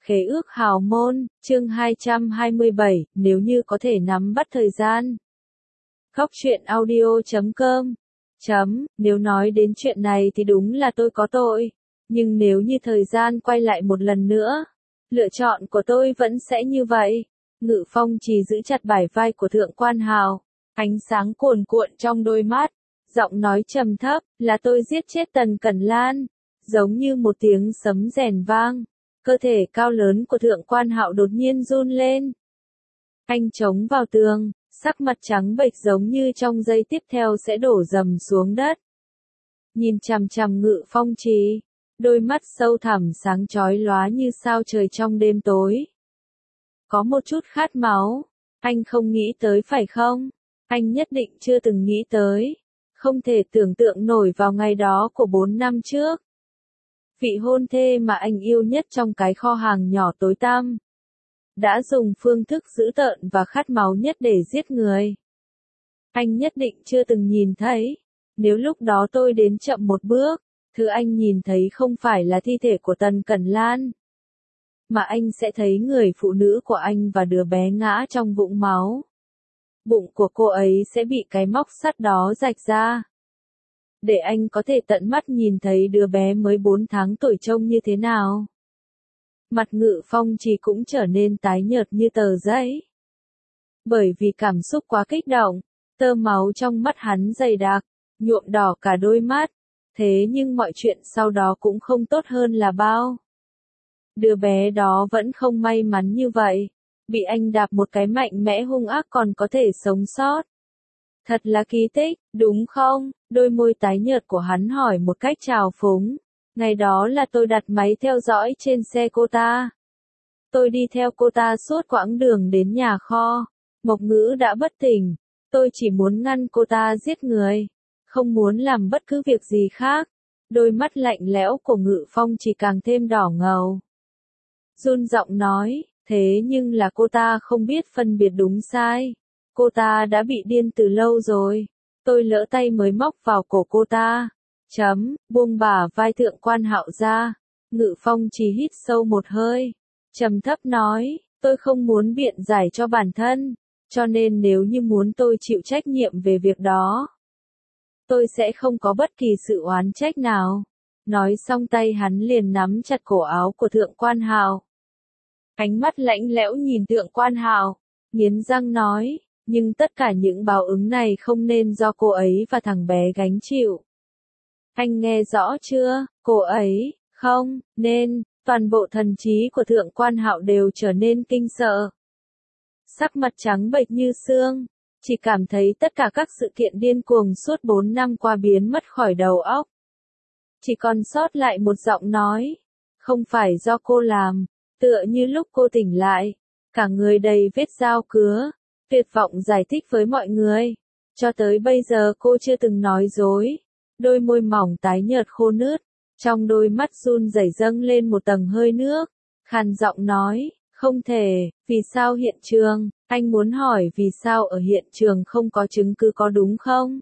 Khế ước hào môn, chương 227, nếu như có thể nắm bắt thời gian. Góc truyện audio.com. Nếu nói đến chuyện này thì đúng là tôi có tội. Nhưng nếu như thời gian quay lại một lần nữa, lựa chọn của tôi vẫn sẽ như vậy. Ngự Phong chỉ giữ chặt bả vai của Thượng Quan Hào. Ánh sáng cuồn cuộn trong đôi mắt. Giọng nói trầm thấp, là tôi giết chết Tần Cẩn Lan. Giống như một tiếng sấm rèn vang. Cơ thể cao lớn của Thượng Quan Hạo đột nhiên run lên. Anh chống vào tường, sắc mặt trắng bệch giống như trong giây tiếp theo sẽ đổ dầm xuống đất. Nhìn chằm chằm Ngự Phong Trì, đôi mắt sâu thẳm sáng chói lóa như sao trời trong đêm tối. Có một chút khát máu, anh không nghĩ tới phải không? Anh nhất định chưa từng nghĩ tới. Không thể tưởng tượng nổi vào ngày đó của 4 năm trước. Vị hôn thê mà anh yêu nhất trong cái kho hàng nhỏ tối tăm, đã dùng phương thức dữ tợn và khát máu nhất để giết người. Anh nhất định chưa từng nhìn thấy. Nếu lúc đó tôi đến chậm một bước, thứ anh nhìn thấy không phải là thi thể của Tần Cẩn Lan, mà anh sẽ thấy người phụ nữ của anh và đứa bé ngã trong vũng máu. Bụng của cô ấy sẽ bị cái móc sắt đó rạch ra. Để anh có thể tận mắt nhìn thấy đứa bé mới 4 tháng tuổi trông như thế nào. Mặt Ngự Phong Trì cũng trở nên tái nhợt như tờ giấy. Bởi vì cảm xúc quá kích động, tơ máu trong mắt hắn dày đặc, nhuộm đỏ cả đôi mắt. Thế nhưng mọi chuyện sau đó cũng không tốt hơn là bao. Đứa bé đó vẫn không may mắn như vậy. Bị anh đạp một cái mạnh mẽ hung ác còn có thể sống sót. Thật là kỳ tích, đúng không? Đôi môi tái nhợt của hắn hỏi một cách trào phúng. Ngày đó là tôi đặt máy theo dõi trên xe cô ta. Tôi đi theo cô ta suốt quãng đường đến nhà kho. Mộc Ngữ đã bất tỉnh. Tôi chỉ muốn ngăn cô ta giết người. Không muốn làm bất cứ việc gì khác. Đôi mắt lạnh lẽo của Ngự Phong chỉ càng thêm đỏ ngầu. Run giọng nói, thế nhưng là cô ta không biết phân biệt đúng sai. Cô ta đã bị điên từ lâu rồi. Tôi lỡ tay mới móc vào cổ cô ta. Buông bả vai Thượng Quan Hạo ra. Ngự Phong chỉ hít sâu một hơi. Trầm thấp nói, tôi không muốn biện giải cho bản thân. Cho nên nếu như muốn tôi chịu trách nhiệm về việc đó, tôi sẽ không có bất kỳ sự oán trách nào. Nói xong tay hắn liền nắm chặt cổ áo của Thượng Quan Hạo. Ánh mắt lạnh lẽo nhìn Thượng Quan Hạo, nghiến răng nói, nhưng tất cả những báo ứng này không nên do cô ấy và thằng bé gánh chịu. Anh nghe rõ chưa, cô ấy, không, nên, toàn bộ thần trí của Thượng Quan Hạo đều trở nên kinh sợ. Sắc mặt trắng bệch như xương, chỉ cảm thấy tất cả các sự kiện điên cuồng suốt 4 năm qua biến mất khỏi đầu óc. Chỉ còn sót lại một giọng nói, không phải do cô làm, tựa như lúc cô tỉnh lại, cả người đầy vết dao cứa, tuyệt vọng giải thích với mọi người. Cho tới bây giờ cô chưa từng nói dối. Đôi môi mỏng tái nhợt khô nứt, trong đôi mắt run rẩy dâng lên một tầng hơi nước, khàn giọng nói, không thể, vì sao hiện trường, anh muốn hỏi vì sao ở hiện trường không có chứng cứ có đúng không?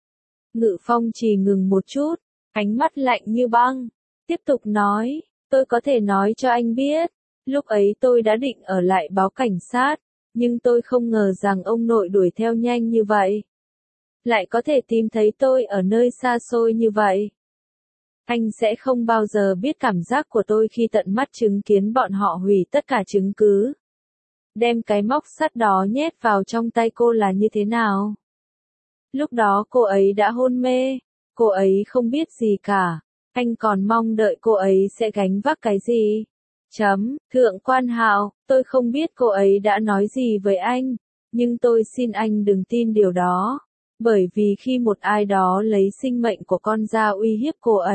Ngự Phong Trì ngừng một chút, ánh mắt lạnh như băng, tiếp tục nói, tôi có thể nói cho anh biết, lúc ấy tôi đã định ở lại báo cảnh sát, nhưng tôi không ngờ rằng ông nội đuổi theo nhanh như vậy. Lại có thể tìm thấy tôi ở nơi xa xôi như vậy. Anh sẽ không bao giờ biết cảm giác của tôi khi tận mắt chứng kiến bọn họ hủy tất cả chứng cứ. Đem cái móc sắt đó nhét vào trong tay cô là như thế nào. Lúc đó cô ấy đã hôn mê, cô ấy không biết gì cả, anh còn mong đợi cô ấy sẽ gánh vác cái gì. Thượng Quan Hạo, tôi không biết cô ấy đã nói gì với anh, nhưng tôi xin anh đừng tin điều đó. Bởi vì khi một ai đó lấy sinh mệnh của con ra uy hiếp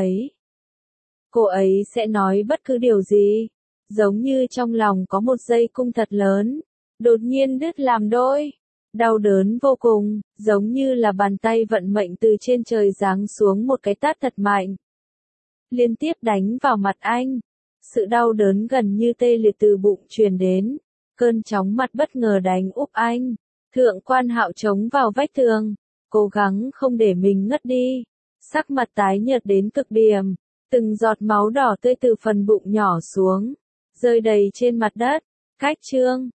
cô ấy sẽ nói bất cứ điều gì. Giống như trong lòng có một dây cung thật lớn, đột nhiên đứt làm đôi. Đau đớn vô cùng, giống như là bàn tay vận mệnh từ trên trời giáng xuống một cái tát thật mạnh. Liên tiếp đánh vào mặt anh. Sự đau đớn gần như tê liệt từ bụng truyền đến. Cơn chóng mặt bất ngờ đánh úp anh. Thượng Quan Hạo chống vào vách tường, cố gắng không để mình ngất đi. Sắc mặt tái nhợt đến cực điểm, từng giọt máu đỏ tươi từ phần bụng nhỏ xuống, rơi đầy trên mặt đất. Cách chương